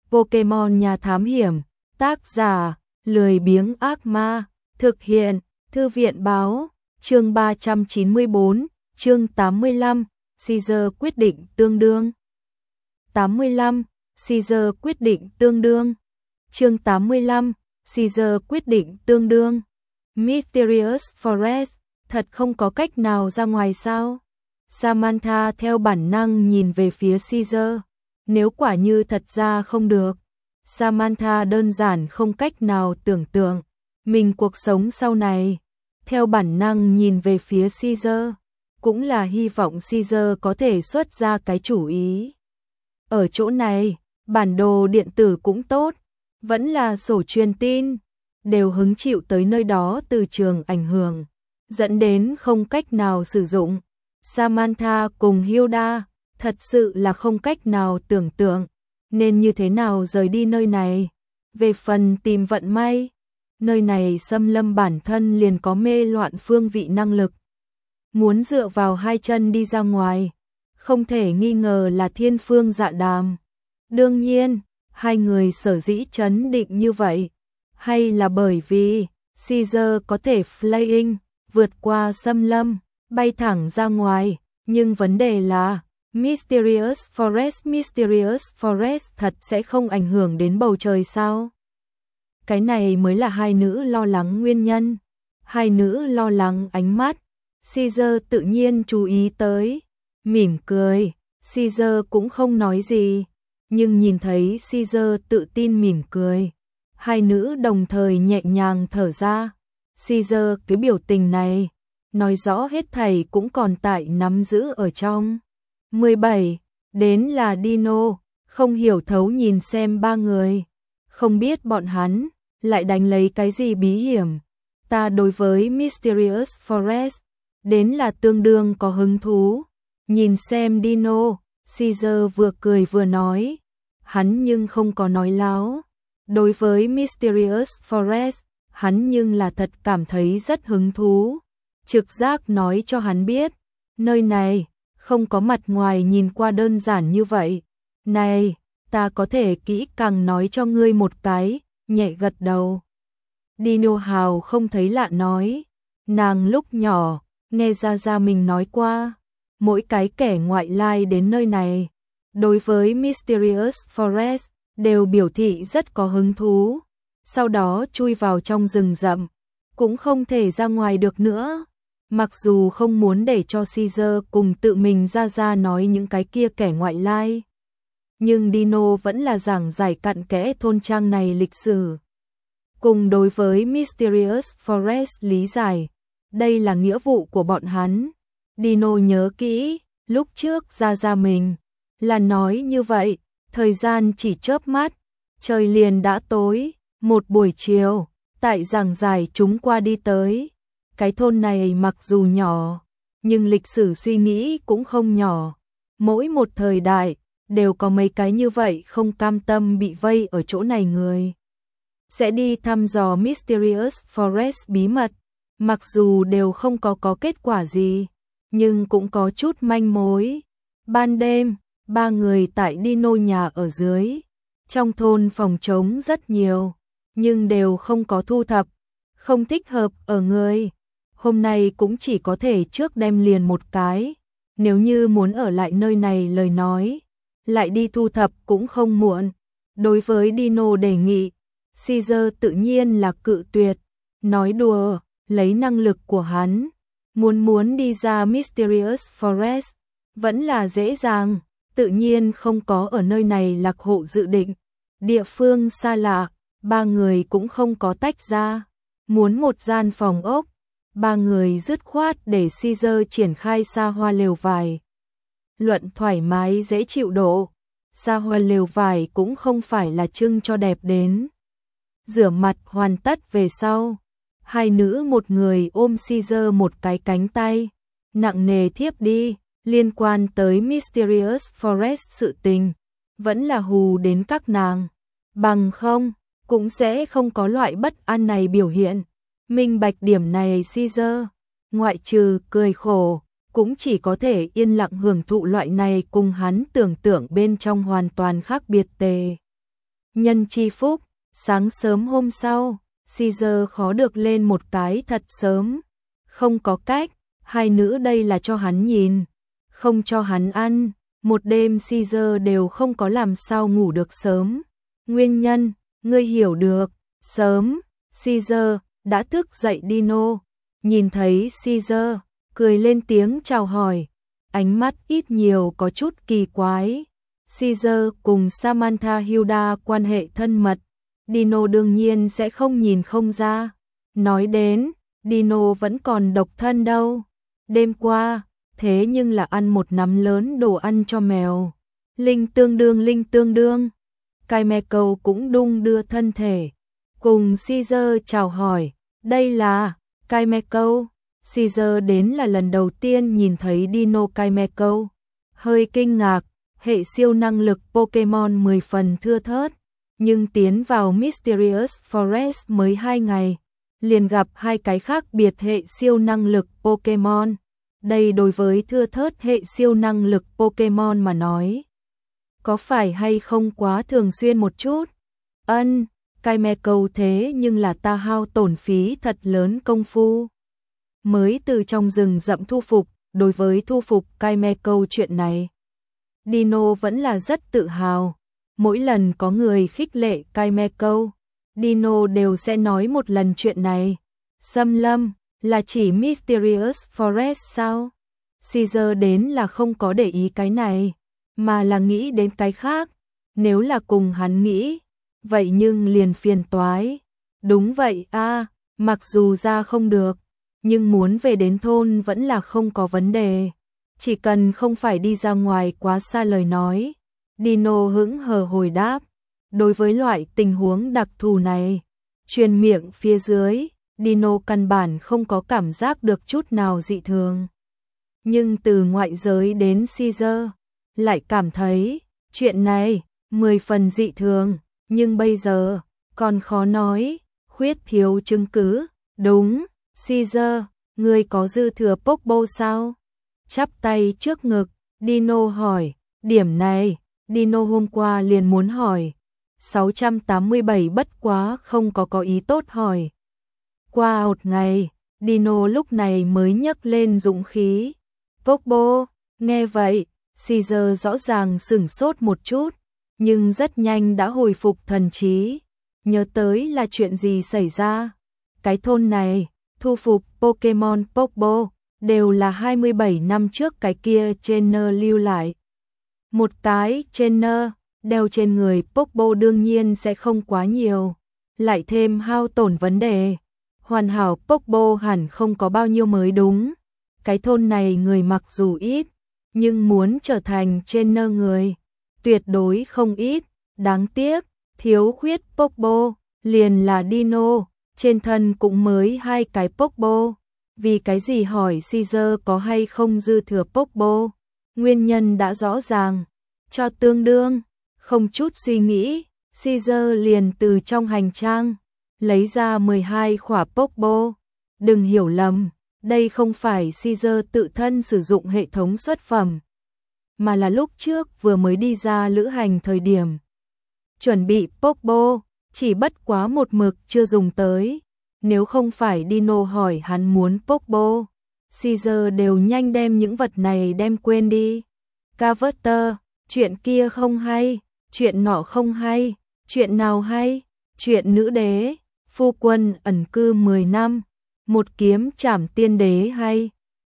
Pokemon Nhà Thám Hiểm, tác giả, lười biếng ác ma, thực hiện, Thư viện báo, chương 394, chương 85, Caesar quyết định tương đương. 85, Caesar quyết định tương đương. Chương 85, Caesar quyết định tương đương. Mysterious Forest, thật không có cách nào ra ngoài sao? Samantha theo bản năng nhìn về phía Caesar. Nếu quả như thật ra không được, Samantha đơn giản không cách nào tưởng tượng mình cuộc sống sau này. Theo bản năng nhìn về phía Caesar, cũng là hy vọng Caesar có thể xuất ra cái chủ ý. Ở chỗ này, bản đồ điện tử cũng tốt, vẫn là sổ truyền tin, đều hứng chịu tới nơi đó từ trường ảnh hưởng, dẫn đến không cách nào sử dụng. Samantha cùng Hilda thật sự là không cách nào tưởng tượng nên như thế nào rời đi nơi này. Về phần tìm vận may, nơi này xâm lâm bản thân liền có mê loạn phương vị năng lực. Muốn dựa vào hai chân đi ra ngoài, không thể nghi ngờ là thiên phương dạ đàm. Đương nhiên, hai người sở dĩ chấn định như vậy, hay là bởi vì Caesar có thể flying, vượt qua xâm lâm, bay thẳng ra ngoài. Nhưng vấn đề là Mysterious Forest thật sẽ không ảnh hưởng đến bầu trời sao? Cái này mới là hai nữ lo lắng nguyên nhân. Hai nữ lo lắng ánh mắt Caesar tự nhiên chú ý tới, mỉm cười. Caesar cũng không nói gì, nhưng nhìn thấy Caesar tự tin mỉm cười, hai nữ đồng thời nhẹ nhàng thở ra. Caesar cái biểu tình này nói rõ hết thảy cũng còn tại nắm giữ ở trong. 17. Đến là Dino, không hiểu thấu nhìn xem ba người, không biết bọn hắn lại đánh lấy cái gì bí hiểm. Ta đối với Mysterious Forest đến là tương đương có hứng thú. Nhìn xem Dino, Caesar vừa cười vừa nói, hắn nhưng không có nói láo. Đối với Mysterious Forest, hắn nhưng là thật cảm thấy rất hứng thú. Trực giác nói cho hắn biết, nơi này không có mặt ngoài nhìn qua đơn giản như vậy. Này, ta có thể kỹ càng nói cho ngươi một cái. Nhẹ gật đầu. Dino Hào không thấy lạ nói, nàng lúc nhỏ nghe ra mình nói qua, mỗi cái kẻ ngoại lai đến nơi này đối với Mysterious Forest đều biểu thị rất có hứng thú, sau đó chui vào trong rừng rậm, cũng không thể ra ngoài được nữa. Mặc dù không muốn để cho Caesar cùng tự mình ra nói những cái kia kẻ ngoại lai, nhưng Dino vẫn là giảng giải cặn kẽ thôn trang này lịch sử, cùng đối với Mysterious Forest lý giải. Đây là nghĩa vụ của bọn hắn. Dino nhớ kỹ, lúc trước ra mình là nói như vậy, thời gian chỉ chớp mắt, trời liền đã tối. Một buổi chiều, tại giảng giải chúng qua đi tới. Cái thôn này mặc dù nhỏ, nhưng lịch sử suy nghĩ cũng không nhỏ. Mỗi một thời đại đều có mấy cái như vậy không cam tâm bị vây ở chỗ này người. Sẽ đi thăm dò Mysterious Forest bí mật, mặc dù đều không có kết quả gì, nhưng cũng có chút manh mối. Ban đêm, ba người tại Dino nhà ở dưới. Trong thôn phòng trống rất nhiều, nhưng đều không có thu thập, không thích hợp ở người. Hôm nay cũng chỉ có thể trước đem liền một cái. Nếu như muốn ở lại nơi này lời nói, lại đi thu thập cũng không muộn. Đối với Dino đề nghị, Caesar tự nhiên là cự tuyệt. Nói đùa, lấy năng lực của hắn, muốn đi ra Mysterious Forest vẫn là dễ dàng, tự nhiên không có ở nơi này lạc hộ dự định. Địa phương xa lạ, ba người cũng không có tách ra. Muốn một gian phòng ốc, ba người dứt khoát để Caesar triển khai xa hoa lều vải. Luận thoải mái dễ chịu độ, xa hoa lều vải cũng không phải là trưng cho đẹp đến. Rửa mặt hoàn tất về sau, hai nữ một người ôm Caesar một cái cánh tay, nặng nề thiếp đi. Liên quan tới Mysterious Forest sự tình, vẫn là hù đến các nàng. Bằng không, cũng sẽ không có loại bất an này biểu hiện. Minh bạch điểm này Caesar, ngoại trừ cười khổ, cũng chỉ có thể yên lặng hưởng thụ loại này cùng hắn tưởng tượng bên trong hoàn toàn khác biệt tề. Nhân chi phúc, sáng sớm hôm sau, Caesar khó được lên một cái thật sớm. Không có cách, hai nữ đây là cho hắn nhìn, không cho hắn ăn. Một đêm Caesar đều không có làm sao ngủ được sớm. Nguyên nhân, ngươi hiểu được. Sớm, Caesar đã thức dậy Dino. Nhìn thấy Caesar, cười lên tiếng chào hỏi. Ánh mắt ít nhiều có chút kỳ quái. Caesar cùng Samantha Hilda quan hệ thân mật. Dino đương nhiên sẽ không nhìn không ra. Nói đến, Dino vẫn còn độc thân đâu. Đêm qua, thế nhưng là ăn một nắm lớn đồ ăn cho mèo. Linh tương đương. Chemical cũng đung đưa thân thể. Cùng Caesar chào hỏi. Đây là Chemical. Caesar đến là lần đầu tiên nhìn thấy Dino Chemical. Hơi kinh ngạc, hệ siêu năng lực Pokemon 10 phần thưa thớt. Nhưng tiến vào Mysterious Forest mới 2 ngày, liền gặp hai cái khác biệt hệ siêu năng lực Pokemon. Đây đối với thưa thớt hệ siêu năng lực Pokemon mà nói, có phải hay không quá thường xuyên một chút? Chemical thế nhưng là ta hao tổn phí thật lớn công phu. Mới từ trong rừng rậm thu phục, đối với thu phục Chemical chuyện này, Dino vẫn là rất tự hào. Mỗi lần có người khích lệ Chemical, Dino đều sẽ nói một lần chuyện này. Xâm lâm, là chỉ Mysterious Forest sao? Caesar đến là không có để ý cái này, mà là nghĩ đến cái khác. Nếu là cùng hắn nghĩ, vậy nhưng liền phiền toái. Đúng vậy mặc dù ra không được, nhưng muốn về đến thôn vẫn là không có vấn đề. Chỉ cần không phải đi ra ngoài quá xa lời nói. Dino hững hờ hồi đáp. Đối với loại tình huống đặc thù này, truyền miệng phía dưới, Dino căn bản không có cảm giác được chút nào dị thường. Nhưng từ ngoại giới đến Caesar, lại cảm thấy chuyện này 10 phần dị thường, nhưng bây giờ còn khó nói, khuyết thiếu chứng cứ. Đúng, Caesar, ngươi có dư thừa Pokeball sao? Chắp tay trước ngực, Dino hỏi. Điểm này, Dino hôm qua liền muốn hỏi. 687 bất quá không có ý tốt hỏi. Qua một ngày, Dino lúc này mới nhấc lên dũng khí. Pokeball, nghe vậy, Caesar rõ ràng sửng sốt một chút, nhưng rất nhanh đã hồi phục thần trí. Nhớ tới là chuyện gì xảy ra. Cái thôn này, thu phục Pokemon Pokeball, đều là 27 năm trước cái kia trainer lưu lại. Một cái trainer đeo trên người Pokeball đương nhiên sẽ không quá nhiều, lại thêm hao tổn vấn đề. Hoàn hảo Pokeball hẳn không có bao nhiêu mới đúng. Cái thôn này người mặc dù ít, nhưng muốn trở thành trainer người tuyệt đối không ít. Đáng tiếc, thiếu khuyết Pokeball, liền là Dino, trên thân cũng mới 2 cái Pokeball. Vì cái gì hỏi Caesar có hay không dư thừa Pokeball? Nguyên nhân đã rõ ràng, cho tương đương. Không chút suy nghĩ, Caesar liền từ trong hành trang lấy ra 12 khỏa Pokeball. Đừng hiểu lầm, đây không phải Caesar tự thân sử dụng hệ thống xuất phẩm, mà là lúc trước vừa mới đi ra lữ hành thời điểm chuẩn bị Pokeball, chỉ bất quá một mực chưa dùng tới. Nếu không phải Dino hỏi hắn muốn Pokeball, Caesar đều nhanh đem những vật này đem quên đi. Carver, chuyện kia không hay, chuyện nọ không hay, chuyện nào hay? Chuyện nữ đế, phu quân ẩn cư 10 năm, một kiếm trảm tiên đế hay?